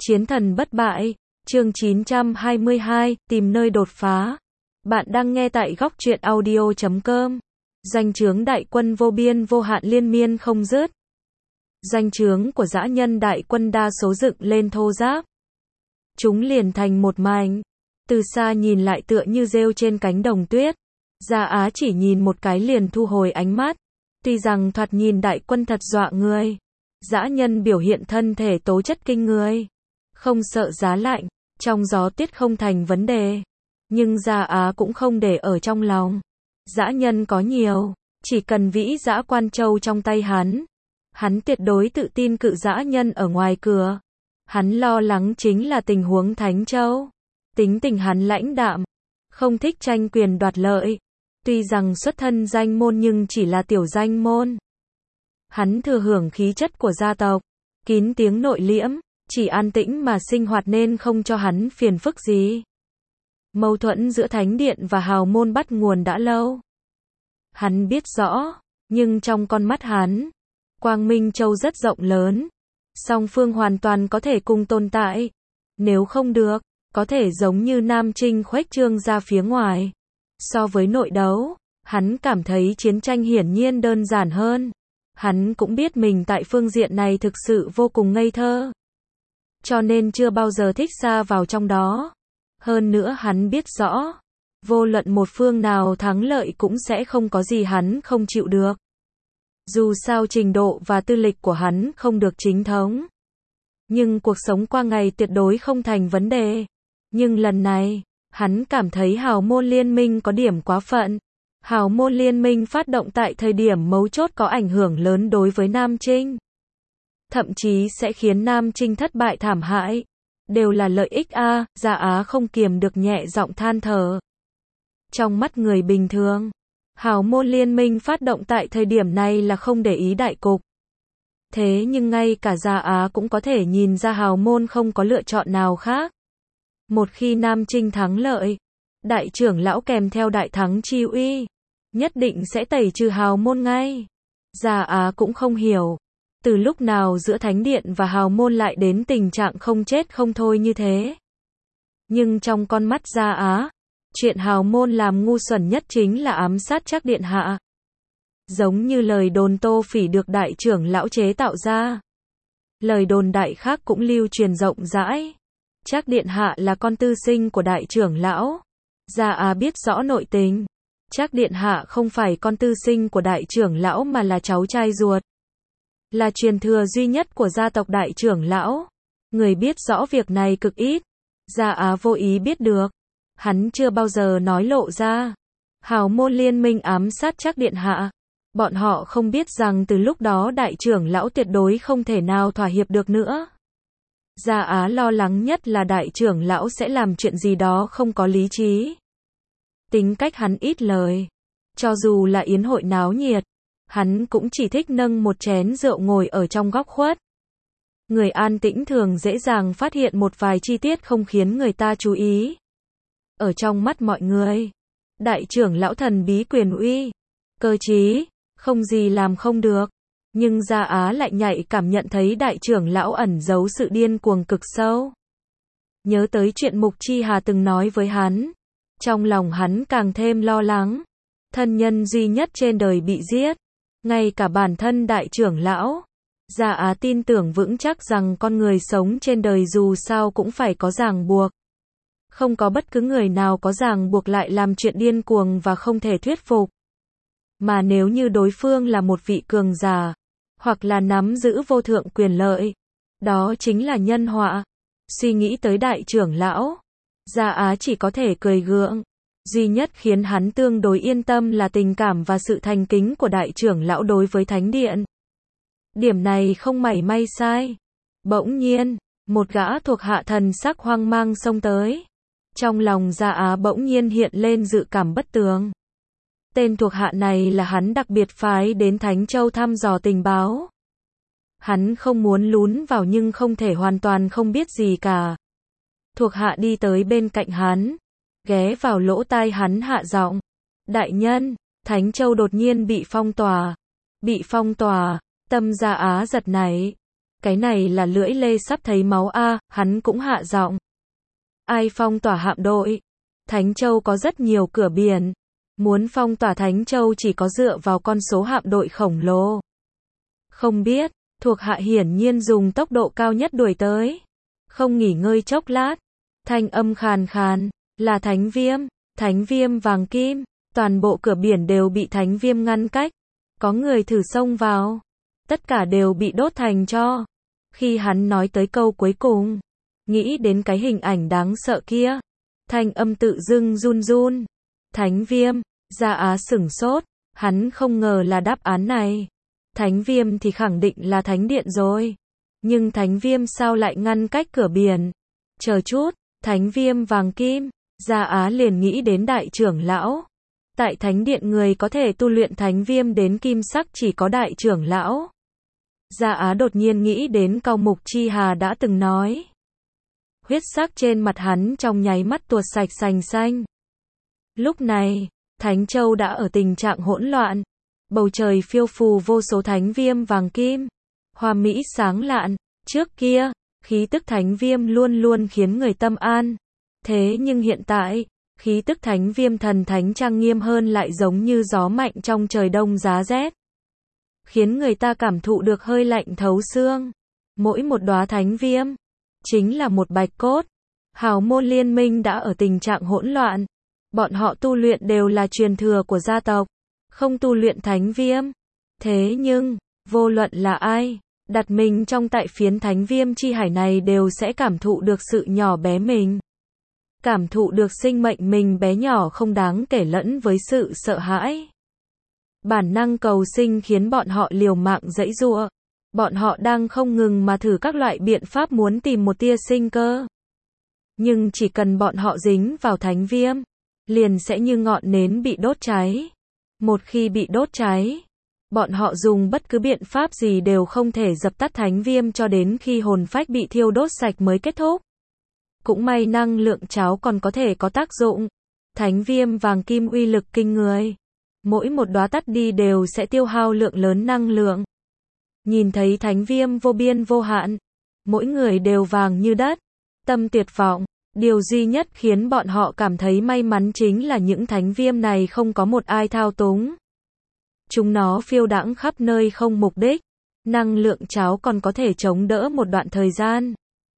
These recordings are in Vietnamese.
Chiến thần bất bại, chương 922, tìm nơi đột phá. Bạn đang nghe tại góc truyện audio.com. Danh chướng đại quân vô biên vô hạn liên miên không dứt. Danh chướng của dã nhân đại quân đa số dựng lên thô ráp. Chúng liền thành một mảnh. Từ xa nhìn lại tựa như rêu trên cánh đồng tuyết. Gia Á chỉ nhìn một cái liền thu hồi ánh mắt. Tuy rằng thoạt nhìn đại quân thật dọa người. Dã nhân biểu hiện thân thể tố chất kinh người. Không sợ giá lạnh, trong gió tuyết không thành vấn đề. Nhưng Gia Á cũng không để ở trong lòng. Dã nhân có nhiều, chỉ cần vĩ dã quan châu trong tay hắn. Hắn tuyệt đối tự tin cự dã nhân ở ngoài cửa. Hắn lo lắng chính là tình huống Thánh Châu. Tính tình hắn lãnh đạm, không thích tranh quyền đoạt lợi. Tuy rằng xuất thân danh môn nhưng chỉ là tiểu danh môn. Hắn thừa hưởng khí chất của gia tộc, kín tiếng nội liễm, chỉ an tĩnh mà sinh hoạt nên không cho hắn phiền phức gì. Mâu thuẫn giữa thánh điện và hào môn bắt nguồn đã lâu. Hắn biết rõ, nhưng trong con mắt hắn, Quang Minh Châu rất rộng lớn. Song phương hoàn toàn có thể cùng tồn tại. Nếu không được, có thể giống như Nam Trinh khuếch trương ra phía ngoài. So với nội đấu, hắn cảm thấy chiến tranh hiển nhiên đơn giản hơn. Hắn cũng biết mình tại phương diện này thực sự vô cùng ngây thơ. Cho nên chưa bao giờ thích xa vào trong đó. Hơn nữa hắn biết rõ, vô luận một phương nào thắng lợi cũng sẽ không có gì hắn không chịu được. Dù sao trình độ và tư lịch của hắn không được chính thống. Nhưng cuộc sống qua ngày tuyệt đối không thành vấn đề. Nhưng lần này, hắn cảm thấy hào môn liên minh có điểm quá phận. Hào môn liên minh phát động tại thời điểm mấu chốt có ảnh hưởng lớn đối với Nam Trinh. Thậm chí sẽ khiến Nam Trinh thất bại thảm hại. Đều là lợi ích a, Gia Á không kiềm được nhẹ giọng than thở. Trong mắt người bình thường, hào môn liên minh phát động tại thời điểm này là không để ý đại cục. Thế nhưng ngay cả Gia Á cũng có thể nhìn ra hào môn không có lựa chọn nào khác. Một khi Nam Trinh thắng lợi, đại trưởng lão kèm theo đại thắng chi uy, nhất định sẽ tẩy trừ hào môn ngay. Gia Á cũng không hiểu, từ lúc nào giữa thánh điện và hào môn lại đến tình trạng không chết không thôi như thế. Nhưng trong con mắt Gia Á, chuyện hào môn làm ngu xuẩn nhất chính là ám sát Trác điện hạ. Giống như lời đồn Tô Phỉ được đại trưởng lão chế tạo ra. Lời đồn đại khác cũng lưu truyền rộng rãi. Trác điện hạ là con tư sinh của đại trưởng lão. Gia Á biết rõ nội tình. Trác điện hạ không phải con tư sinh của đại trưởng lão mà là cháu trai ruột. Là truyền thừa duy nhất của gia tộc đại trưởng lão. Người biết rõ việc này cực ít. Gia Á vô ý biết được. Hắn chưa bao giờ nói lộ ra. Hào môn liên minh ám sát Trác điện hạ. Bọn họ không biết rằng từ lúc đó đại trưởng lão tuyệt đối không thể nào thỏa hiệp được nữa. Gia Á lo lắng nhất là đại trưởng lão sẽ làm chuyện gì đó không có lý trí. Tính cách hắn ít lời. Cho dù là yến hội náo nhiệt, hắn cũng chỉ thích nâng một chén rượu ngồi ở trong góc khuất. Người an tĩnh thường dễ dàng phát hiện một vài chi tiết không khiến người ta chú ý. Ở trong mắt mọi người, đại trưởng lão thần bí quyền uy, cơ trí, không gì làm không được. Nhưng Gia Á lại nhạy cảm nhận thấy đại trưởng lão ẩn giấu sự điên cuồng cực sâu. Nhớ tới chuyện Mục Chi Hà từng nói với hắn. Trong lòng hắn càng thêm lo lắng. Thân nhân duy nhất trên đời bị giết. Ngay cả bản thân đại trưởng lão. Gia Á tin tưởng vững chắc rằng con người sống trên đời dù sao cũng phải có ràng buộc. Không có bất cứ người nào có ràng buộc lại làm chuyện điên cuồng và không thể thuyết phục. Mà nếu như đối phương là một vị cường giả, hoặc là nắm giữ vô thượng quyền lợi, đó chính là nhân họa. Suy nghĩ tới đại trưởng lão, Gia Á chỉ có thể cười gượng. Duy nhất khiến hắn tương đối yên tâm là tình cảm và sự thành kính của đại trưởng lão đối với thánh điện. Điểm này không mảy may sai. Bỗng nhiên, một gã thuộc hạ thần sắc hoang mang xông tới. Trong lòng Gia Á bỗng nhiên hiện lên dự cảm bất tường. Tên thuộc hạ này là hắn đặc biệt phái đến Thánh Châu thăm dò tình báo. Hắn không muốn lún vào nhưng không thể hoàn toàn không biết gì cả. Thuộc hạ đi tới bên cạnh hắn, ghé vào lỗ tai hắn hạ giọng. Đại nhân, Thánh Châu đột nhiên bị phong tỏa. Bị phong tỏa, tâm Gia Á giật nảy. Cái này là lưỡi lê sắp thấy máu a, hắn cũng hạ giọng. Ai phong tỏa hạm đội? Thánh Châu có rất nhiều cửa biển. Muốn phong tỏa Thánh Châu chỉ có dựa vào con số hạm đội khổng lồ. Không biết, thuộc hạ hiển nhiên dùng tốc độ cao nhất đuổi tới. Không nghỉ ngơi chốc lát. Thanh âm khàn khàn, là Thánh Viêm vàng kim. Toàn bộ cửa biển đều bị Thánh Viêm ngăn cách. Có người thử xông vào. Tất cả đều bị đốt thành tro. Khi hắn nói tới câu cuối cùng, nghĩ đến cái hình ảnh đáng sợ kia. Thanh âm tự dưng run run. Thánh Viêm, Gia Á sửng sốt. Hắn không ngờ là đáp án này. Thánh Viêm thì khẳng định là Thánh Điện rồi. Nhưng Thánh Viêm sao lại ngăn cách cửa biển? Chờ chút, Thánh Viêm vàng kim. Gia Á liền nghĩ đến đại trưởng lão. Tại Thánh Điện người có thể tu luyện Thánh Viêm đến kim sắc chỉ có đại trưởng lão. Gia Á đột nhiên nghĩ đến Cao Mục Chi Hà đã từng nói. Huyết sắc trên mặt hắn trong nháy mắt tuột sạch sành xanh. Lúc này, Thánh Châu đã ở tình trạng hỗn loạn. Bầu trời phiêu phù vô số Thánh Viêm vàng kim. Hoa mỹ sáng lạn. Trước kia, khí tức Thánh Viêm luôn luôn khiến người tâm an. Thế nhưng hiện tại, khí tức Thánh Viêm thần thánh trang nghiêm hơn lại giống như gió mạnh trong trời đông giá rét. Khiến người ta cảm thụ được hơi lạnh thấu xương. Mỗi một đóa Thánh Viêm, chính là một bạch cốt. Hào môn liên minh đã ở tình trạng hỗn loạn. Bọn họ tu luyện đều là truyền thừa của gia tộc. Không tu luyện Thánh Viêm. Thế nhưng, vô luận là ai, đặt mình trong tại phiến Thánh Viêm chi hải này đều sẽ cảm thụ được sự nhỏ bé mình. Cảm thụ được sinh mệnh mình bé nhỏ không đáng kể lẫn với sự sợ hãi. Bản năng cầu sinh khiến bọn họ liều mạng giãy giụa. Bọn họ đang không ngừng mà thử các loại biện pháp muốn tìm một tia sinh cơ. Nhưng chỉ cần bọn họ dính vào Thánh Viêm, liền sẽ như ngọn nến bị đốt cháy. Một khi bị đốt cháy, bọn họ dùng bất cứ biện pháp gì đều không thể dập tắt Thánh Viêm cho đến khi hồn phách bị thiêu đốt sạch mới kết thúc. Cũng may năng lượng cháo còn có thể có tác dụng. Thánh Viêm vàng kim uy lực kinh người. Mỗi một đóa tắt đi đều sẽ tiêu hao lượng lớn năng lượng. Nhìn thấy Thánh Viêm vô biên vô hạn, mỗi người đều vàng như đất, tâm tuyệt vọng. Điều duy nhất khiến bọn họ cảm thấy may mắn chính là những Thánh Viêm này không có một ai thao túng. Chúng nó phiêu đãng khắp nơi không mục đích. Năng lượng cháo còn có thể chống đỡ một đoạn thời gian.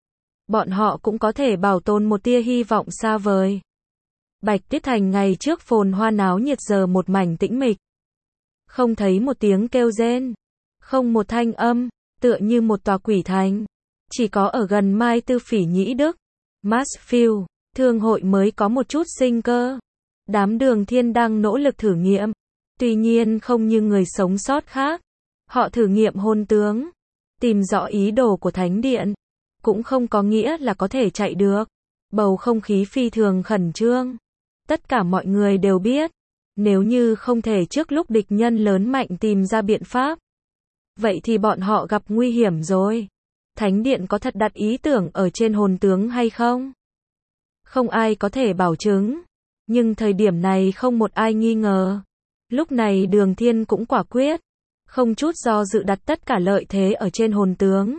Bọn họ cũng có thể bảo tồn một tia hy vọng xa vời. Bạch Tiết Thành ngày trước phồn hoa náo nhiệt giờ một mảnh tĩnh mịch. Không thấy một tiếng kêu rên, không một thanh âm, tựa như một tòa quỷ thành. Chỉ có ở gần Mai Tư Phỉ Nhĩ Đức, Marsfield, thương hội mới có một chút sinh cơ. Đám Đường Thiên đang nỗ lực thử nghiệm. Tuy nhiên không như người sống sót khác. Họ thử nghiệm hồn tướng, tìm rõ ý đồ của Thánh Điện. Cũng không có nghĩa là có thể chạy được. Bầu không khí phi thường khẩn trương. Tất cả mọi người đều biết, nếu như không thể trước lúc địch nhân lớn mạnh tìm ra biện pháp, vậy thì bọn họ gặp nguy hiểm rồi. Thánh Điện có thật đặt ý tưởng ở trên hồn tướng hay không? Không ai có thể bảo chứng. Nhưng thời điểm này không một ai nghi ngờ. Lúc này Đường Thiên cũng quả quyết. Không chút do dự đặt tất cả lợi thế ở trên hồn tướng.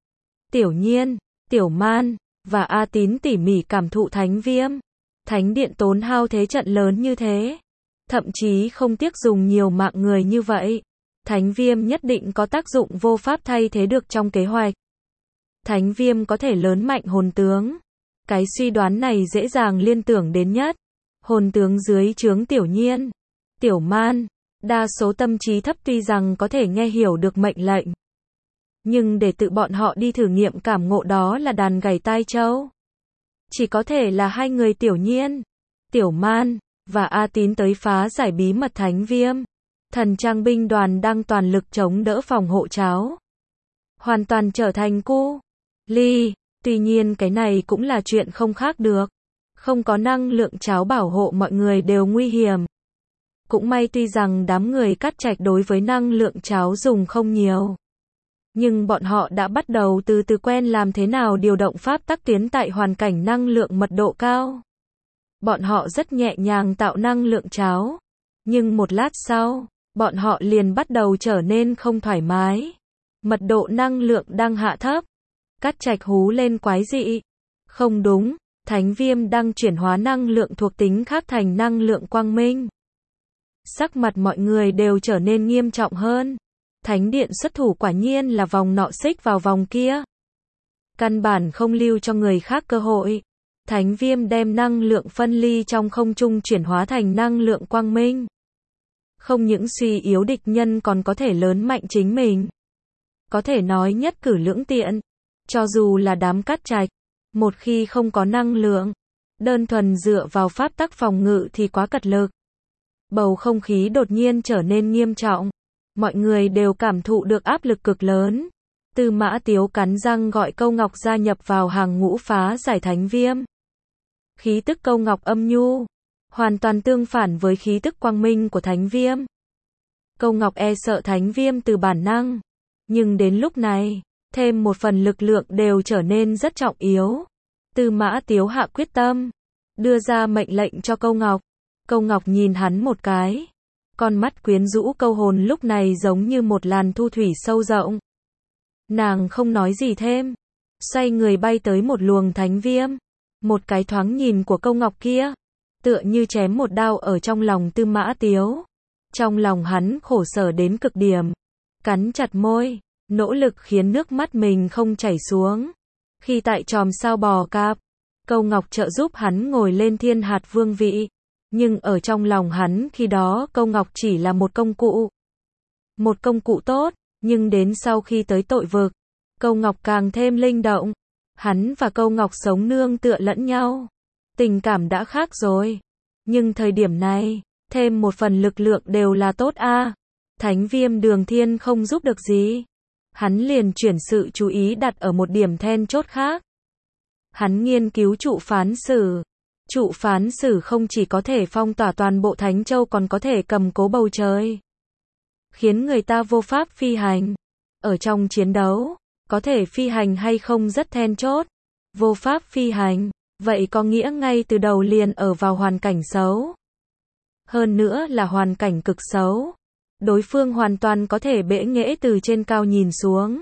Tiểu Nhiên, Tiểu Man, và A Tín tỉ mỉ cảm thụ Thánh Viêm. Thánh Điện tốn hao thế trận lớn như thế. Thậm chí không tiếc dùng nhiều mạng người như vậy. Thánh Viêm nhất định có tác dụng vô pháp thay thế được trong kế hoạch. Thánh Viêm có thể lớn mạnh hồn tướng. Cái suy đoán này dễ dàng liên tưởng đến nhất. Hồn tướng dưới trướng Tiểu Nhiên, Tiểu Man. Đa số tâm trí thấp tuy rằng có thể nghe hiểu được mệnh lệnh. Nhưng để tự bọn họ đi thử nghiệm cảm ngộ đó là đàn gảy tai trâu. Chỉ có thể là hai người Tiểu Nhiên, Tiểu Man, và A Tín tới phá giải bí mật Thánh Viêm. Thần trang binh đoàn đang toàn lực chống đỡ phòng hộ cháo. Hoàn toàn trở thành cu ly. Tuy nhiên cái này cũng là chuyện không khác được. Không có năng lượng cháo bảo hộ mọi người đều nguy hiểm. Cũng may tuy rằng đám người Cát Trạch đối với năng lượng cháo dùng không nhiều. Nhưng bọn họ đã bắt đầu từ từ quen làm thế nào điều động pháp tắc tiến tại hoàn cảnh năng lượng mật độ cao. Bọn họ rất nhẹ nhàng tạo năng lượng cháo. Nhưng một lát sau, bọn họ liền bắt đầu trở nên không thoải mái. Mật độ năng lượng đang hạ thấp. Cát Trạch hú lên quái dị. Không đúng, Thánh Viêm đang chuyển hóa năng lượng thuộc tính khác thành năng lượng quang minh. Sắc mặt mọi người đều trở nên nghiêm trọng hơn. Thánh điện xuất thủ quả nhiên là vòng nọ xích vào vòng kia. Căn bản không lưu cho người khác cơ hội. Thánh Viêm đem năng lượng phân ly trong không trung chuyển hóa thành năng lượng quang minh. Không những suy yếu địch nhân còn có thể lớn mạnh chính mình. Có thể nói nhất cử lưỡng tiện. Cho dù là đám Cát Trạch, một khi không có năng lượng, đơn thuần dựa vào pháp tắc phòng ngự thì quá cật lực. Bầu không khí đột nhiên trở nên nghiêm trọng. Mọi người đều cảm thụ được áp lực cực lớn. Tư Mã Tiếu cắn răng gọi Câu Ngọc gia nhập vào hàng ngũ phá giải Thánh Viêm. Khí tức Câu Ngọc âm nhu, hoàn toàn tương phản với khí tức quang minh của Thánh Viêm. Câu Ngọc e sợ Thánh Viêm từ bản năng, nhưng đến lúc này, thêm một phần lực lượng đều trở nên rất trọng yếu. Tư Mã Tiếu hạ quyết tâm, đưa ra mệnh lệnh cho Câu Ngọc. Câu Ngọc nhìn hắn một cái. Con mắt quyến rũ câu hồn lúc này giống như một làn thu thủy sâu rộng. Nàng không nói gì thêm, xoay người bay tới một luồng Thánh Viêm. Một cái thoáng nhìn của Câu Ngọc kia, tựa như chém một đao ở trong lòng Tư Mã Tiếu. Trong lòng hắn khổ sở đến cực điểm, cắn chặt môi, nỗ lực khiến nước mắt mình không chảy xuống. Khi tại chòm sao bò cạp, Câu Ngọc trợ giúp hắn ngồi lên thiên hạt vương vị. Nhưng ở trong lòng hắn khi đó Câu Ngọc chỉ là một công cụ. Một công cụ tốt, nhưng đến sau khi tới tội vực, Câu Ngọc càng thêm linh động. Hắn và Câu Ngọc sống nương tựa lẫn nhau. Tình cảm đã khác rồi. Nhưng thời điểm này, thêm một phần lực lượng đều là tốt a. Thánh Viêm Đường Thiên không giúp được gì. Hắn liền chuyển sự chú ý đặt ở một điểm then chốt khác. Hắn nghiên cứu trụ phán sử. Trụ phán sử không chỉ có thể phong tỏa toàn bộ Thánh Châu còn có thể cầm cố bầu trời, khiến người ta vô pháp phi hành. Ở trong chiến đấu, có thể phi hành hay không rất then chốt. Vô pháp phi hành, vậy có nghĩa ngay từ đầu liền ở vào hoàn cảnh xấu. Hơn nữa là hoàn cảnh cực xấu. Đối phương hoàn toàn có thể bẽ nghễ từ trên cao nhìn xuống.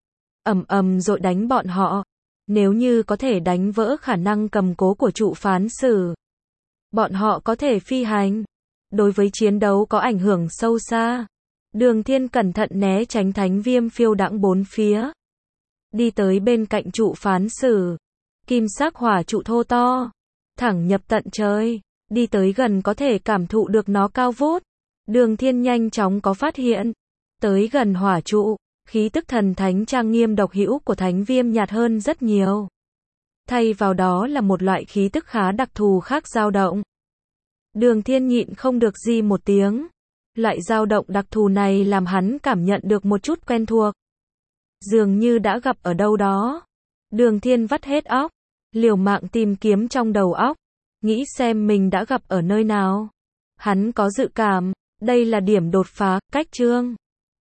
Ầm ầm dội đánh bọn họ. Nếu như có thể đánh vỡ khả năng cầm cố của trụ phán sử, bọn họ có thể phi hành. Đối với chiến đấu có ảnh hưởng sâu xa. Đường Thiên cẩn thận né tránh Thánh Viêm phiêu đãng bốn phía. Đi tới bên cạnh trụ phán sử. Kim sắc hỏa trụ thô to, thẳng nhập tận trời. Đi tới gần có thể cảm thụ được nó cao vút. Đường Thiên nhanh chóng có phát hiện. Tới gần hỏa trụ, khí tức thần thánh trang nghiêm độc hữu của Thánh Viêm nhạt hơn rất nhiều. Thay vào đó là một loại khí tức khá đặc thù khác dao động. Đường Thiên nhịn không được gì một tiếng. Loại dao động đặc thù này làm hắn cảm nhận được một chút quen thuộc. Dường như đã gặp ở đâu đó. Đường Thiên vắt hết óc, liều mạng tìm kiếm trong đầu óc, nghĩ xem mình đã gặp ở nơi nào. Hắn có dự cảm, đây là điểm đột phá, cách chương.